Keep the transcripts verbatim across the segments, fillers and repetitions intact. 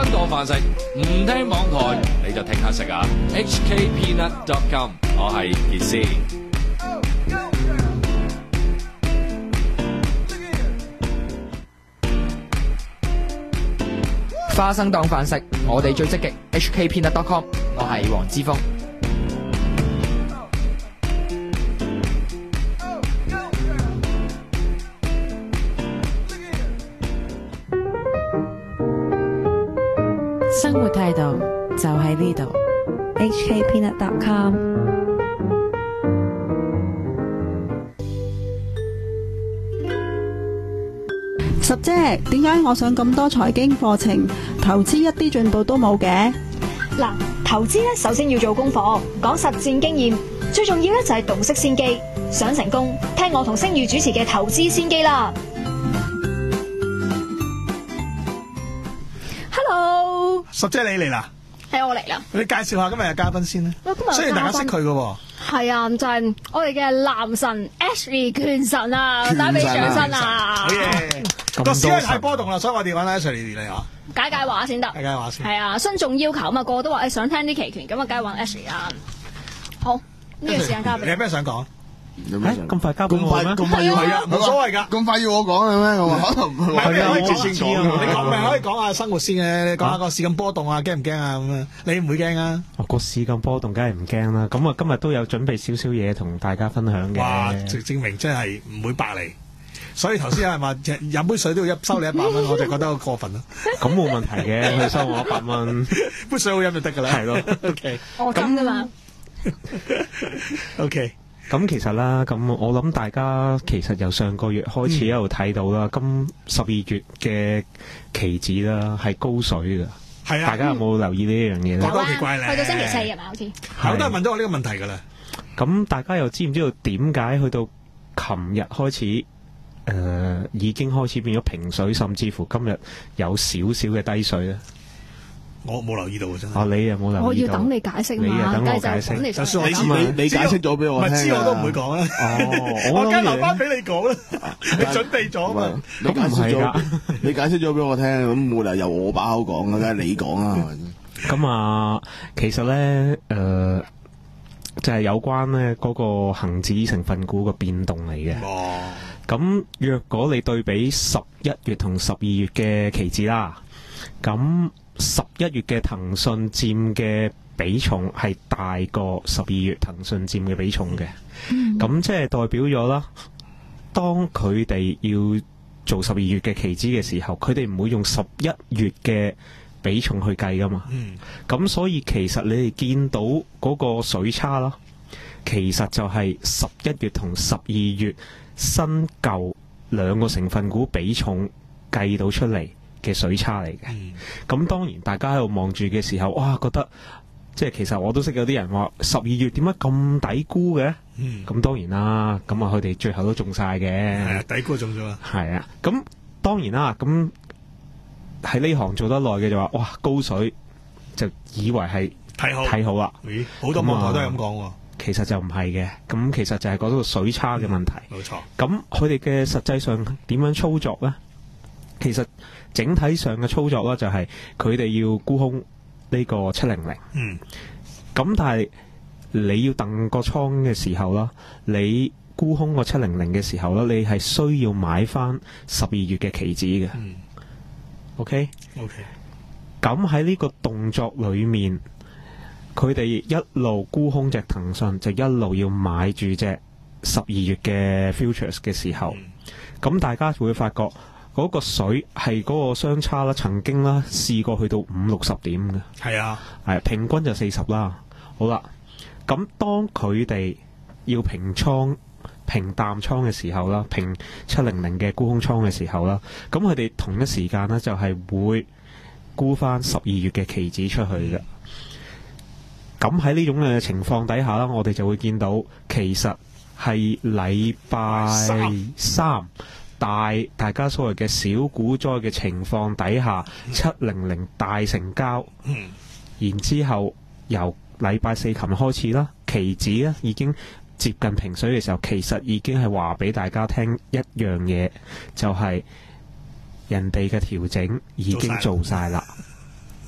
當飯食，唔聽網台你就聽下食啊 ！H K peanut dot com， 我係傑斯。 花生當飯食，我哋最積極。H K peanut dot com， 我係黃之鋒。 生活態度就喺呢度。 H K peanut dot com。 十姐，點解我上咁多財經課程，投資一啲進步都冇嘅？ 嗱，投資咧首先要做功課，講實戰經驗，最重要咧就係洞悉先機。想成功，聽我同星宇主持嘅投資先機啦。Hello， 十姐你嚟啦， 係我嚟啦。 你介紹下今日嘅嘉賓先啦。雖然大家識佢嘅。 係啊，就係我哋嘅男神 Ashley 拳神啊，打俾掌聲啊！ 好嘢，個市咧太波動啦，所以我哋揾 Ashley 嚟啊， 解解話先得， 解解話先。 係啊，遵眾要求啊嘛，個個都話誒想聽啲期權，咁啊梗係揾 Ashley 啦。好，呢個時間交俾你。 你有咩想講？ 咁快交俾我咩？ 咁快要係啊，冇所謂㗎。 咁快要我講嘅咩？我話可能唔係。 係啊，可以先講。你講咪可以講下生活先嘅，你講下個市咁波動啊，驚唔驚啊？咁啊，你唔會驚啊？ 哦，個市咁波動，梗係唔驚啦。咁啊，今日都有準備少少嘢同大家分享嘅。 哇！證證明真係唔會白嚟。所以頭先有人話飲杯水都要收你一百蚊，我就覺得好過分咯。 咁冇問題嘅，佢收我一百蚊， 杯水好飲就得㗎啦。係咯。O K。 我咁㗎嘛。 O K。 咁其實啦，咁我諗大家其實由上個月開始一路睇到啦，今十二月嘅期指啦係高水㗎。係啊，大家有冇留意呢一樣嘢咧？ 覺得奇怪咧。 去到星期四係咪？好似好多人問咗我呢個問題㗎啦。 咁大家又知唔知道點解去到琴日開始，誒、呃、已經開始變咗平水，甚至乎今日有少少嘅低水咧？ 我冇留意到真係。 哦，你又冇留意到？ 我要等你解釋嘛。 你又等我解釋。 就算我知你你解釋咗俾我聽。 唔係知我都唔會講啦。哦，我梗係留翻俾你講啦。你準備咗嘛？ 咁唔係㗎。 你解釋咗俾我聽，咁冇理由由我把口講嘅，梗係你講啦。 咁啊，其實咧，誒、呃，就係、是、有關咧嗰個恒指成分股嘅變動嚟嘅。 哦。 咁若果你對比十一月同十二月嘅期指啦，咁十一月嘅騰訊佔嘅比重係大過十二月騰訊佔嘅比重嘅，咁、嗯、即係代表咗啦。當佢哋要做十二月嘅期指嘅時候，佢哋唔會用十一月嘅比重去計噶嘛。咁、嗯、所以其實你哋見到嗰個水差啦，其實就係十一月同十二月新舊兩個成分股比重計到出嚟嘅水差嚟嘅。咁、嗯、當然大家喺度望住嘅時候，哇，覺得即係其實我都識有啲人話十二月點解咁抵估嘅？咁、嗯、當然啦，咁啊佢哋最後都中晒嘅。係啊，抵估中咗啊。 係啊，咁當然啦，咁喺呢行做得耐嘅就話，哇，高水就以為係睇好睇好啦。 咦，好多網台都係咁講喎。 其實就唔係嘅，咁其實就係嗰個水差嘅問題。 冇、嗯、錯。咁佢哋嘅實際上點樣操作咧？其實整體上嘅操作咧，就係佢哋要沽空呢個七零零。嗯。咁但係你要掟個倉嘅時候啦，你沽空個七零零嘅時候啦，你係需要買翻十二月嘅期指嘅。嗯。OK。OK。咁喺呢個動作裏面，佢哋一路沽空隻騰訊，就一路要買住隻十二月嘅 futures 嘅時候，咁、嗯、大家會發覺。嗰、那個水係嗰個相差啦，曾經啦試過去到五六十點嘅。係啊，係平均就四十啦。好啦，咁當佢哋要平倉、平淡倉嘅時候啦，平七零零嘅沽空倉嘅時候啦，咁佢哋同一時間呢，就係、是、會沽翻十二月嘅期指出去嘅。咁喺呢種嘅情況底下啦，我哋就會見到其實係禮拜三。大大家所謂嘅小股災嘅情況底下，七零零大成交，嗯、然之後由禮拜四琴日開始啦，期指咧已經接近平水嘅時候，其實已經係話俾大家聽一樣嘢，就係、是、人哋嘅調整已經做晒啦。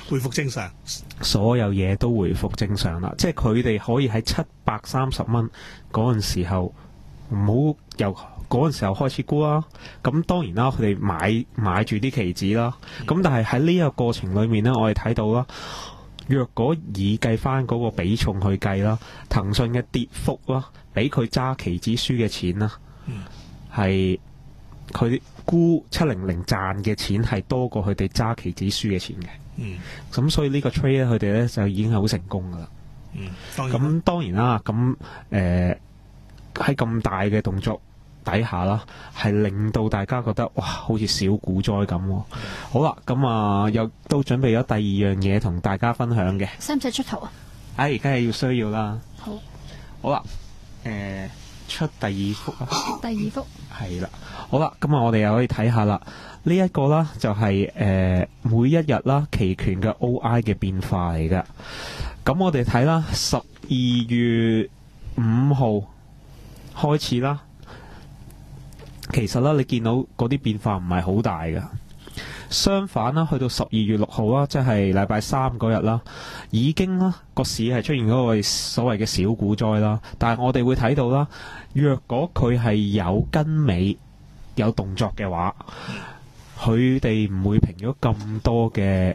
恢復正常， 所有嘢都回復正常啦。即係佢哋可以喺七百三十蚊嗰陣時候，唔好由嗰陣時候開始沽啦。咁當然啦，佢哋買買住啲期指啦。咁但係喺呢個過程裏面呢，我哋睇到啦，若果以計翻嗰個比重去計啦，騰訊嘅跌幅啦，比佢揸期指輸嘅錢啦，係佢沽七零零賺嘅錢係多過佢哋揸期指輸嘅錢嘅。嗯，咁所以呢個 trade 咧，佢哋咧就已經係好成功噶啦。嗯，咁當然啦，咁誒喺咁大嘅動作底下啦，係令到大家覺得哇，好似小股災咁。嗯、好啦，咁啊又都準備咗第二樣嘢同大家分享嘅。 使唔使出圖啊？ 哎，梗係要需要啦。 好， 好啦，誒、呃、出第二幅啊。 第二幅係啦，好啦，咁啊我哋又可以睇下啦。呢一個啦就係、是、誒、呃、每一日啦期權嘅 O I 嘅變化嚟㗎。咁我哋睇啦，十二月五號開始啦，其實啦你見到嗰啲變化唔係好大㗎。相反啦，去到十二月六號啦，即係禮拜三嗰日啦，已經啦個市係出現嗰個所謂嘅小股災啦。但係我哋會睇到啦，若果佢係有跟尾有動作嘅話，佢哋唔會平咗咁多嘅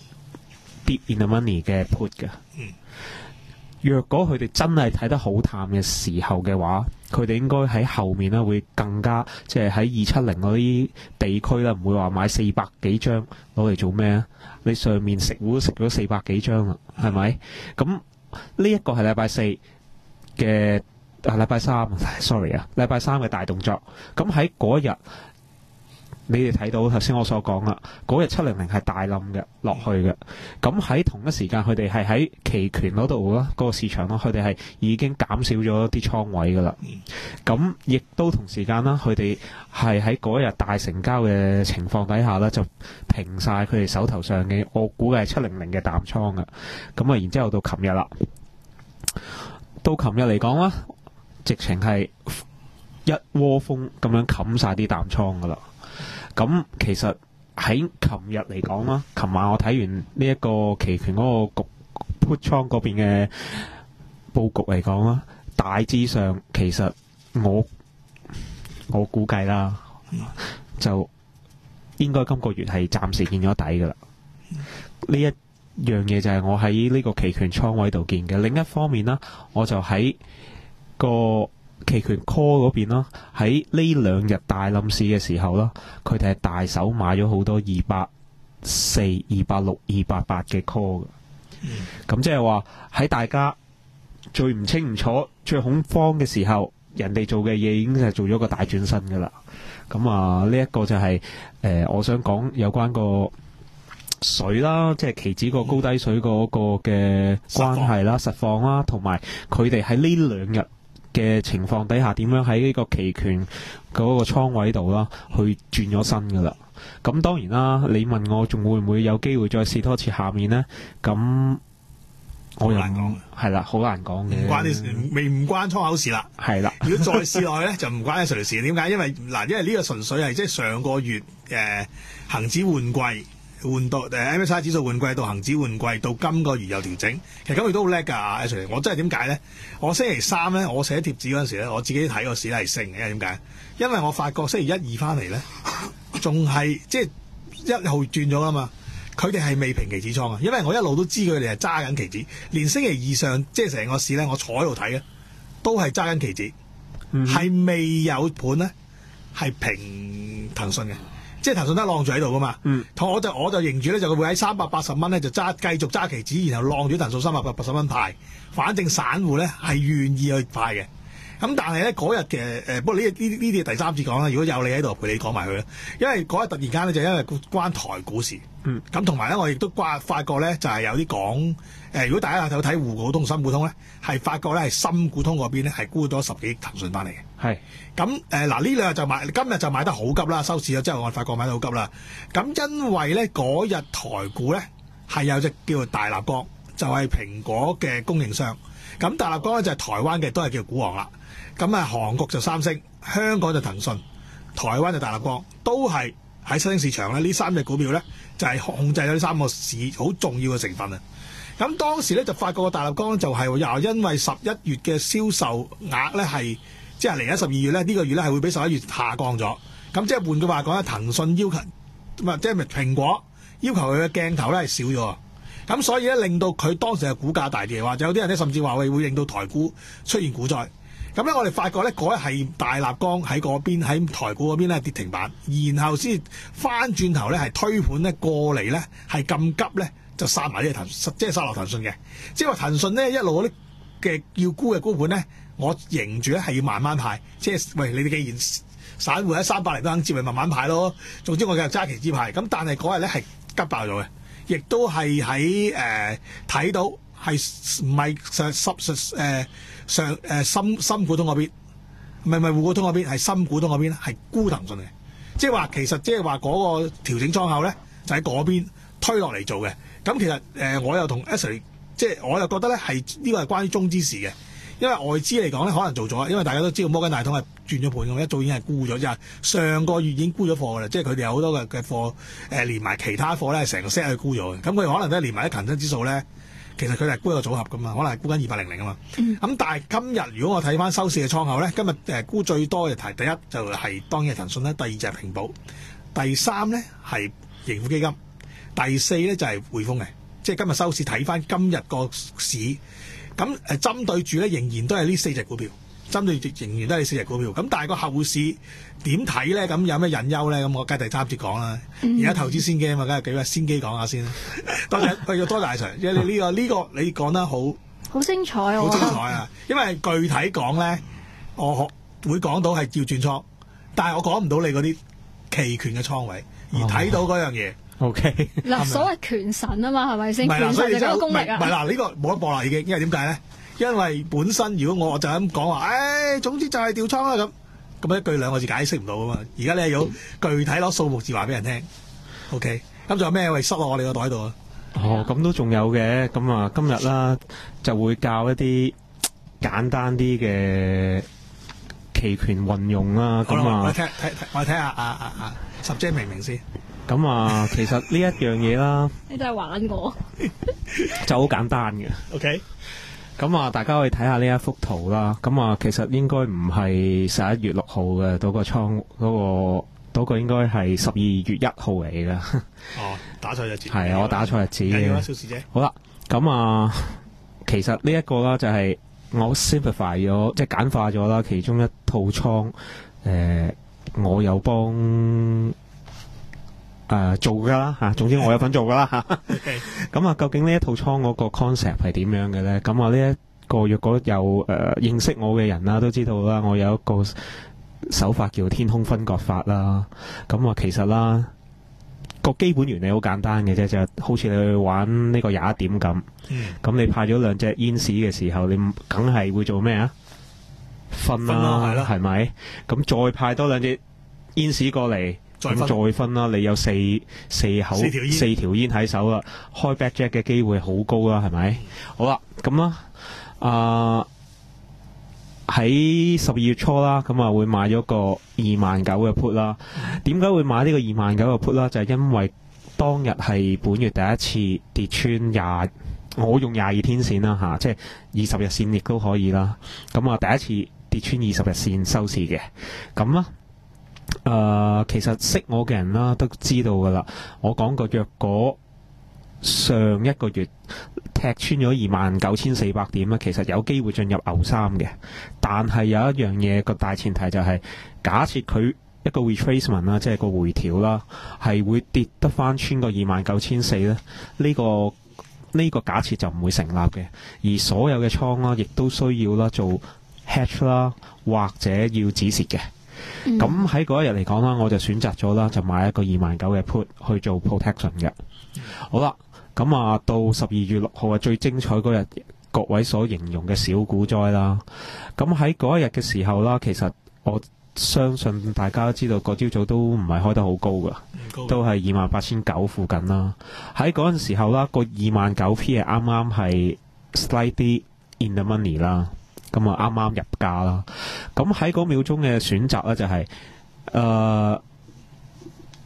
deep in the money 嘅 put 嘅。若果佢哋真係睇得好淡嘅時候嘅話，佢哋應該喺後面咧會更加，即係喺二七零嗰啲地區咧，唔會話買四百幾張攞嚟做咩啊？你上面食糊都食咗四百幾張啦，係咪？咁呢一個係禮拜四嘅啊，禮拜三 sorry 啊，禮拜三嘅大動作。咁喺嗰日，你哋睇到頭先我所講啦，嗰日七零零係大冧嘅落去嘅。咁喺同一時間，佢哋係喺期權嗰度啦，嗰個市場咯，佢哋係已經減少咗啲倉位噶啦。咁亦都同時間啦，佢哋係喺嗰日大成交嘅情況底下咧，就平晒佢哋手頭上嘅，我估計係七零零嘅淡倉噶。咁啊，然之後到琴日啦，到琴日嚟講啦，直情係一窩蜂咁樣冚晒啲淡倉噶啦。咁其實喺琴日嚟講啦，琴晚我睇完呢一個期權嗰個局 put 倉嗰邊嘅佈局嚟講啦，大致上其實我我估計啦，就應該今個月係暫時見咗底噶啦。呢一樣嘢就係我喺呢個期權倉位度見嘅。另一方面啦，我就喺個期權 call 嗰邊啦，喺呢兩日大冧市嘅時候啦，佢哋係大手買咗好多二百四、二百六、二百八嘅 call 嘅。咁即係話喺大家最唔清唔楚、最恐慌嘅時候，人哋做嘅嘢已經係做咗個大轉身噶啦。咁啊，呢一個就係、是、誒、呃，我想講有關個水啦，即係期指個高低水嗰個嘅關係啦、實況啦，同埋佢哋喺呢兩日嘅情況底下，點樣喺呢個期權嗰個倉位度啦，去轉咗身噶啦。咁當然啦，你問我仲會唔會有機會再試多次下面呢？咁我又難講， 係啦，好難講嘅。 唔關你未唔關倉口事啦。係啦，如果再試落去咧，就唔關你隨事。點解？因為嗱，因為呢個純粹係即係上個月誒恆指換季。換到誒 M S C I 指數換季到恆指換季到今個月有調整，其實今個月都好叻㗎。Sir，我真係點解咧？我星期三咧，我寫貼紙嗰陣時咧，我自己睇個市係升嘅，因為點解？因為我發覺星期一二翻嚟咧，仲係即係一號轉咗啦嘛，佢哋係未平期指倉啊。因為我一路都知佢哋係揸緊期指，連星期二上即係成個市咧，我坐喺度睇咧，都係揸緊期指，係、嗯、未有盤咧，係平騰訊嘅。即係騰訊得晾住喺度噶嘛，嗯、我就我就認住咧，就會喺三百八十蚊咧就揸繼續揸期指，然後晾住騰訊三百八十蚊派，反正散戶咧係願意去派嘅。咁但係咧嗰日嘅誒，不過呢呢呢啲第三次講啦。如果有你喺度陪你講埋佢啦，因為嗰日突然間咧就因為關台股事，咁同埋咧我亦都關發覺咧就係、是、有啲講誒，如果大家有睇滬股通、深股通咧，係發覺咧係深股通嗰邊咧係沽咗十幾億騰訊翻嚟嘅。係咁誒嗱，呢兩日就買，今日就買得好急啦，收市咗之後我發覺買得好急啦。咁因為咧嗰日台股咧係有隻叫做大立光，就係、是、蘋果嘅供應商。咁大立光咧就係台灣嘅，都係叫股王啦。咁啊，韓國就三星，香港就騰訊，台灣就大立光，都係喺新興市場咧，呢三隻股票咧就係、是、控制咗呢三個市好重要嘅成分啊。咁當時咧就發覺個大立光就係又因為十一月嘅銷售額咧係即係嚟緊十二月咧呢、呢個月咧係會比十一月下降咗。咁即係換句話講咧，騰訊要求唔係即係蘋果要求佢嘅鏡頭咧係少咗。咁所以咧令到佢當時嘅股價大跌，或者有啲人咧甚至話會會令到台股出現股災。咁咧我哋發覺咧嗰日係大立光喺嗰邊喺台股嗰邊咧跌停板，然後先翻轉頭咧係推盤咧過嚟咧係咁急咧就殺埋呢個騰即係殺落騰訊嘅。即係話騰訊咧一路嗰啲嘅要沽嘅沽盤咧，我迎住咧係要慢慢派。即係喂，你哋既然散戶喺三百零都肯接，咪慢慢派咯。總之我繼續揸期指派。咁但係嗰日咧係急爆咗嘅，亦都係喺誒睇到係唔係上深誒上誒深深股通嗰邊，唔係唔係滬股通嗰邊，係深股通嗰邊係沽騰訊嘅。即係話其實即係話嗰個調整倉口咧就喺嗰邊推落嚟做嘅。咁其實誒、呃、我又同 Ashley 即係我又覺得咧係呢個係關於中資事嘅。因為外資嚟講咧，可能做咗，因為大家都知道摩根大通係轉咗盤咁，一早已經係沽咗，即係上個月已經沽咗貨㗎啦。即係佢哋有好多嘅嘅貨，誒、呃、連埋其他貨咧，成個 set 去沽咗嘅。咁佢哋可能都係連埋啲恒生指數咧，其實佢哋係沽一個組合㗎嘛，可能係沽緊二八零零啊嘛。咁、嗯、但係今日如果我睇翻收市嘅倉口咧，今日誒沽最多嘅題第一就係當然係騰訊啦，第二就係平保，第三咧係盈富基金，第四咧就係匯豐嘅。即係今日收市睇翻今日個市。咁誒針對住咧，仍然都係呢四隻股票，針對住仍然都係呢四隻股票。咁但係個後市點睇咧？咁有咩隱憂咧？咁我梗係第三節講啦。而、嗯、家投資先機啊嘛，梗係幾個先機講下先啦。多謝，不要多謝阿 Sir，因為你呢個呢、這個你講得好好精彩，好精彩啊！因為具體講咧，我會講到係要轉倉，但係我講唔到你嗰啲期權嘅倉位，而睇到嗰樣嘢。哦 O K 嗱，所謂權神啊嘛，係咪先？ 唔係啦，所以就權神就嗰個功力啊。 唔係嗱，呢個冇得播啦已經，因為點解咧？因為本身如果我就咁講話，誒、哎，總之就係調倉啦咁，咁一句兩個字解釋唔到啊嘛。而家你係要具體攞數目字話俾人聽。O K，咁仲有咩喂塞落我哋個袋度啊？ 哦，咁都仲有嘅。咁啊，今日啦就會教一啲簡單啲嘅期權運用啦。咁啊， 我聽睇我睇下啊啊啊，十姐明唔明先？ 咁啊，其實呢一樣嘢啦， 你都係玩我， 就好簡單嘅。 OK， 咁啊，大家可以睇下呢一幅圖啦。咁啊，其實應該唔係十一月六號嘅嗰個倉，嗰、嗰個嗰個應該係十二月一號嚟嘅。 哦，打錯日子。 係啊，我打錯日子嘅。 小事啫。 好啦，咁啊，其實呢一個啦就係我 simplify 咗，即係簡化咗啦，其中一套倉，誒、呃，我有幫。誒、呃、做㗎啦嚇，總之我有份做㗎啦嚇。咁啊，究竟呢一套倉嗰個 concept 係點樣嘅咧？咁啊，呢一個若果有誒、呃、認識我嘅人啦，都知道啦，我有一個手法叫天空分割法啦。咁啊，其實啦個基本原理好簡單嘅啫，就好似你去玩呢個廿一點咁。咁、嗯、你派咗兩隻煙士嘅時候，你梗係會做咩啊？分啦，係咪？咁再派多兩隻煙士過嚟。咁再分啦，你有四四口四條煙喺手啦，開 backjack 嘅機會好高啦，係咪？嗯、好啦，咁啦，啊喺十二月初啦，咁啊會買咗個二萬九嘅 put 啦。點解會買呢個二萬九嘅 put 啦？就係、是、因為當日係本月第一次跌穿廿，我用廿二天線啦吓，即係二十日線亦都可以啦。咁啊第一次跌穿二十日線收市嘅，咁啦。誒、呃，其實識我嘅人啦，都知道噶啦。我講過，若果上一個月踢穿咗二萬九千四百點咧，其實有機會進入牛三嘅。但係有一樣嘢個大前提就係、是，假設佢一個 retracement 啦，即係個回調啦，係會跌得翻穿個二萬九千四咧。呢、這個呢、這個假設就唔會成立嘅。而所有嘅倉啦，亦都需要啦做 hedge 啦，或者要止蝕嘅。咁喺嗰一日嚟講啦，我就選擇咗啦，就買一個二萬九嘅 put 去做 protection 嘅。嗯、好啦，咁啊到十二月六號啊最精彩嗰日，各位所形容嘅小股災啦。咁喺嗰一日嘅時候啦，其實我相信大家都知道，個朝早都唔係開得好高噶，都係二萬八千九附近啦。喺嗰陣時候啦，個二萬九 P 係啱啱係 slightly in the money 啦。咁啊，啱啱入價啦。咁喺嗰秒鐘嘅選擇咧、就是，就係誒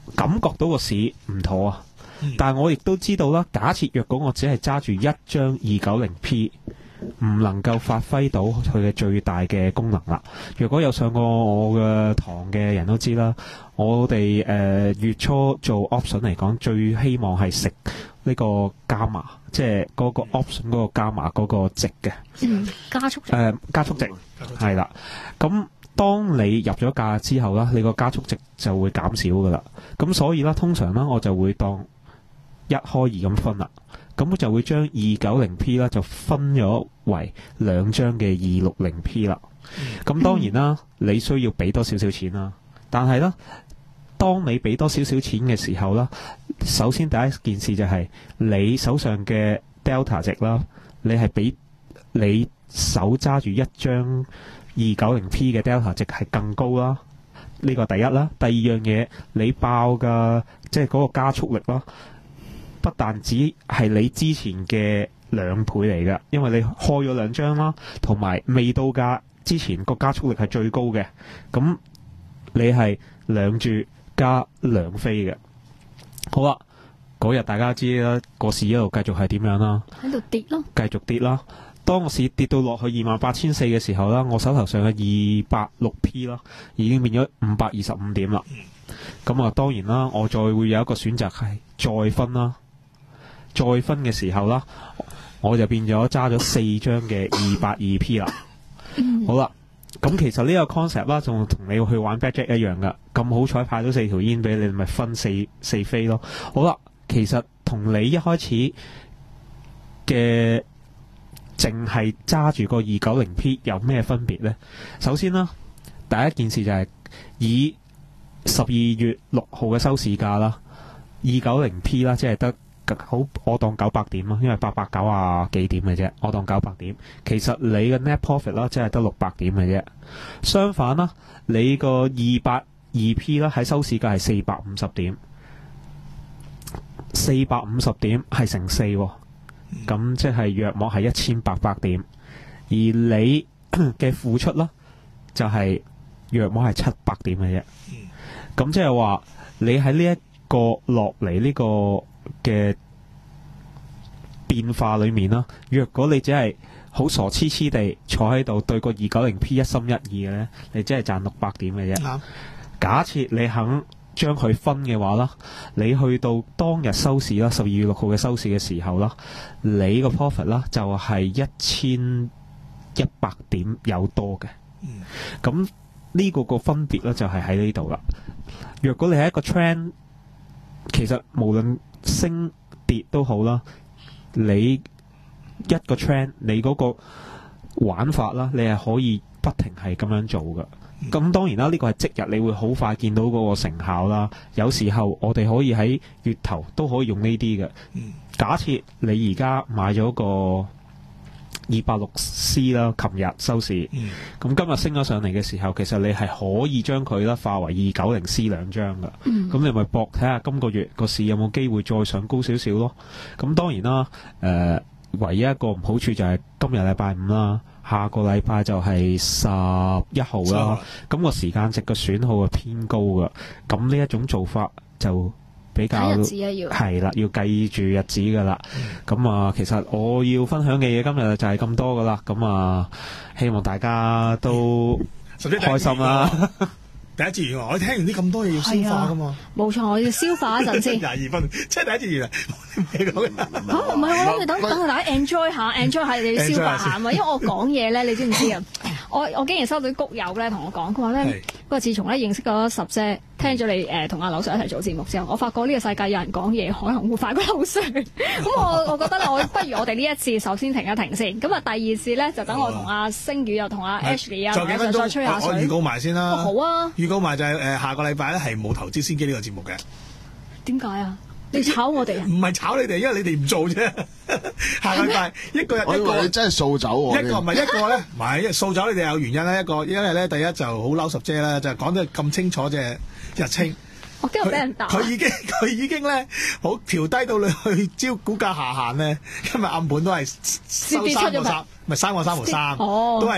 感覺到個市唔妥啊。嗯、但係我亦都知道啦，假設若果我只係揸住一張二九零 P， 唔能夠發揮到佢嘅最大嘅功能啦。若果有上過我嘅堂嘅人都知啦，我哋誒、呃、月初做 option 嚟講，最希望係食呢個加碼，即係嗰個 option 嗰個加碼嗰個值嘅、 嗯，加速值， 誒、呃、加速值係啦。咁當你入咗價之後啦，你個加速值就會減少噶啦。咁所以啦，通常啦，我就會當一開二咁分啦，咁就會將二九零 P 啦就分咗為兩張嘅二六零 P 啦。咁當然啦，你需要俾多少少錢啦，但係啦，當你俾多少少錢嘅時候啦，首先第一件事就係你手上嘅 Delta 值啦，你係比你手揸住一張二九零 P 嘅 Delta 值係更高啦。呢個第一啦，第二樣嘢你爆嘅即係嗰個加速力啦。不但只係你之前嘅兩倍嚟㗎，因為你開咗兩張啦，同埋未到價之前個加速力係最高嘅，咁你係兩注加兩飛嘅。好啦，嗰日大家知啦，個市一路繼續係點樣啦？ 喺度跌咯， 繼續跌啦。當個市跌到落去二萬八千四嘅時候啦，我手頭上嘅二百六 P 啦，已經變咗五百二十五點啦。咁啊，當然啦，我再會有一個選擇係再分啦。再分嘅時候啦，我就變咗揸咗四張嘅二百二 P 啦。好啦，咁其實呢個 concept 啦，仲同你去玩 Blackjack 一樣噶。咁好彩派到四條煙俾你，咪分四四飛咯。好啦，其實同你一開始嘅淨係揸住個二九零 P 有咩分別呢？首先啦，第一件事就係以十二月六號嘅收市價啦，二九零 P 啦，即係得。好，我當九百點啦，因為八百九啊幾點嘅啫，我當九百點。其實你嘅 net profit 啦，即係得六百點嘅啫。相反啦，你個二百二 P 啦喺收市價係四百五十點，四百五十點係乘四，咁即係約莫係一千八百點。而你嘅付出啦，就係約莫係七百點嘅啫。咁即係話你喺呢一個落嚟呢個嘅變化裏面啦，若果你只係好傻痴痴地坐喺度對個二九零 P 一心一意嘅呢，你只係賺六百點嘅啫。嗯、假設你肯將佢分嘅話啦，你去到當日收市啦，十二月六號嘅收市嘅時候啦，你個 profit 啦就係一千一百點有多嘅。咁呢、嗯、個個分別咧就係喺呢度啦。若果你係一個 trend，其實無論升跌都好啦，你一個 trend 你嗰個玩法啦，你係可以不停係咁樣做㗎。咁、嗯、當然啦，呢、這個係即日你會好快見到嗰個成效啦。有時候我哋可以喺月頭都可以用呢啲嘅。嗯、假設你而家買咗個二百六 C 啦，琴日收市，咁、嗯、今日升咗上嚟嘅時候，其實你係可以將佢啦化為二九零 C 兩張噶，咁、嗯、你咪搏睇下今個月個市有冇機會再上高少少咯。咁當然啦，誒、呃，唯一一個唔好處就係今日禮拜五啦，下個禮拜就係十一號啦，咁個時間值嘅損耗係偏高噶，咁呢一種做法就比較係啦，要計住日子噶啦。咁、嗯、啊，其實我要分享嘅嘢今日就係咁多噶啦。咁啊，希望大家都開心啦。 第一節完，我聽完啲咁多嘢要消化噶嘛。 冇錯，我要消化一陣先。廿二分，即係第一節完啦。咩講嘅？ 嚇，唔係我諗住等等大家 enjoy 下，enjoy 下你要消化下嘛。因為我講嘢咧，你知唔知啊？我我竟然收到啲谷友咧同我講，佢話咧，不過自從咧認識咗十姐，聽咗你誒同阿劉 Sir 一齊做節目之後，我發覺呢個世界有人講嘢可能會快過劉 Sir。咁我我覺得咧，我不如我哋呢一次首先停一停先。咁啊，第二次咧就等我同阿星宇又同阿 Ashley 啊，再再吹下水。 我預告埋先啦。 好啊。預告埋就係誒下個禮拜咧係冇投資先機呢個節目嘅。 點解啊？你炒我哋啊？ 唔係炒你哋，因為你哋唔做啫。下個禮拜一個一個， 你真係掃走我。 一個唔係一個咧，唔係掃走你哋有原因咧。一個因為咧，第一就好嬲十姐啦，就講得咁清楚啫。日清， 我驚我俾人打。 佢已經佢已經咧好調低到你去招股價下限咧。今日暗盤都係收三個三，唔係三個三毫三，都係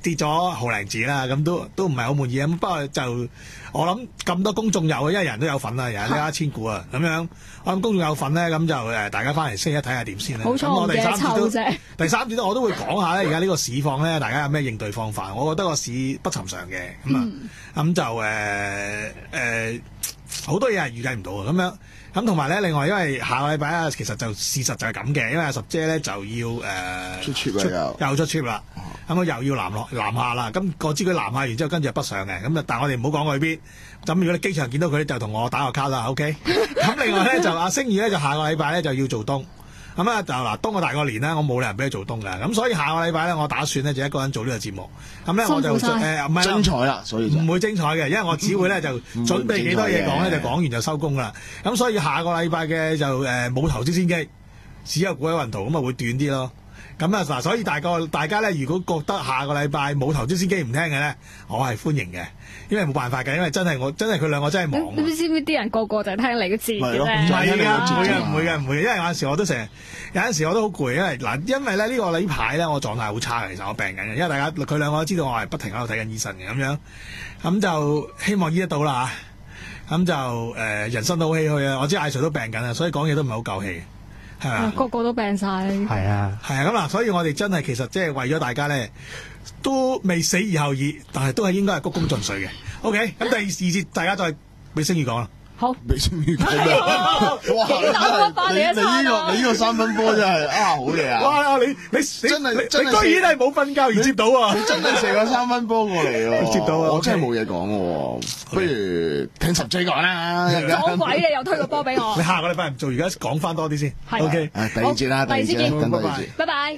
跌咗毫零字啦，咁都都唔係好滿意。咁不過就我諗咁多公眾有，因為人都有份啊，人都一千股啊，咁樣我諗公眾有份咧，咁就誒大家翻嚟星期一睇下點先啦。 好彩我第三節都第三節都我都會講下咧，而家呢個市況咧，大家有咩應對方法？我覺得個市不尋常嘅，咁啊咁就誒誒好多嘢係預計唔到啊，咁樣。咁同埋咧，另外因為下個禮拜啊，其實就事實就係咁嘅，因為阿十姐咧就要誒、呃、 出 trip 又又出 trip 啦，咁我又要南落南下啦。咁我知佢南下完之後，跟住就北上嘅。咁但係我哋唔好講佢邊。咁如果你機場見到佢咧，就同我打個卡啦 ，OK？ 咁另外咧就阿星宇咧就下個禮拜咧就要做冬。咁啊就嗱，冬我大過年啦，我冇理由俾佢做冬㗎。咁所以下個禮拜咧，我打算咧就一個人做呢個節目。咁咧我就誒唔係精彩啦，所以唔會精彩嘅，因為我只會咧就準備幾多嘢講咧，就講完就收工啦。咁所以下個禮拜嘅就誒冇投資先機，只有股喺雲圖，咁啊會短啲咯。咁啊嗱，所以大個大家咧，如果覺得下個禮拜冇投資先機唔聽嘅咧，我係歡迎嘅，因為冇辦法嘅，因為真係我真係佢兩個真係忙。 你知唔知啲人個個就係聽你嘅字嘅咧？ 唔係㗎，唔會嘅，唔會嘅，唔會嘅，因為有陣時我都成日，有陣時我都好攰，因為嗱，因為咧呢個禮排咧我狀態好差嘅，其實我病緊嘅，因為大家佢兩個都知道我係不停喺度睇緊醫生嘅咁樣，咁就希望醫得到啦嚇，咁就誒、呃、人生都好唏噓啊！我知艾 Sir 都病緊啊，所以講嘢都唔係好夠氣。係啊， 個個都病晒。 係啊， 係啊，咁嗱，所以我哋真係其實即係為咗大家咧，都未死而後已，但係都係應該係鞠躬盡瘁嘅。OK，咁第二節大家再俾星宇講啦。 好， 俾星宇講啦。哇！你你呢個你呢個三分波真係啊好嘢啊！ 哇！你你真係你居然係冇瞓覺而接到啊！ 你真係射個三分波過嚟喎！ 接到啊！ 我真係冇嘢講喎，不如聽十 J 講啦。 撞鬼你又推個波俾我。 你下個禮拜唔做，而家講翻多啲先。OK， 第二節啦，第二節見， 拜拜， 拜拜。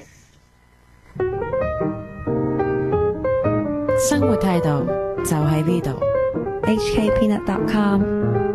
生活態度就喺呢度。 H K Peanut dot com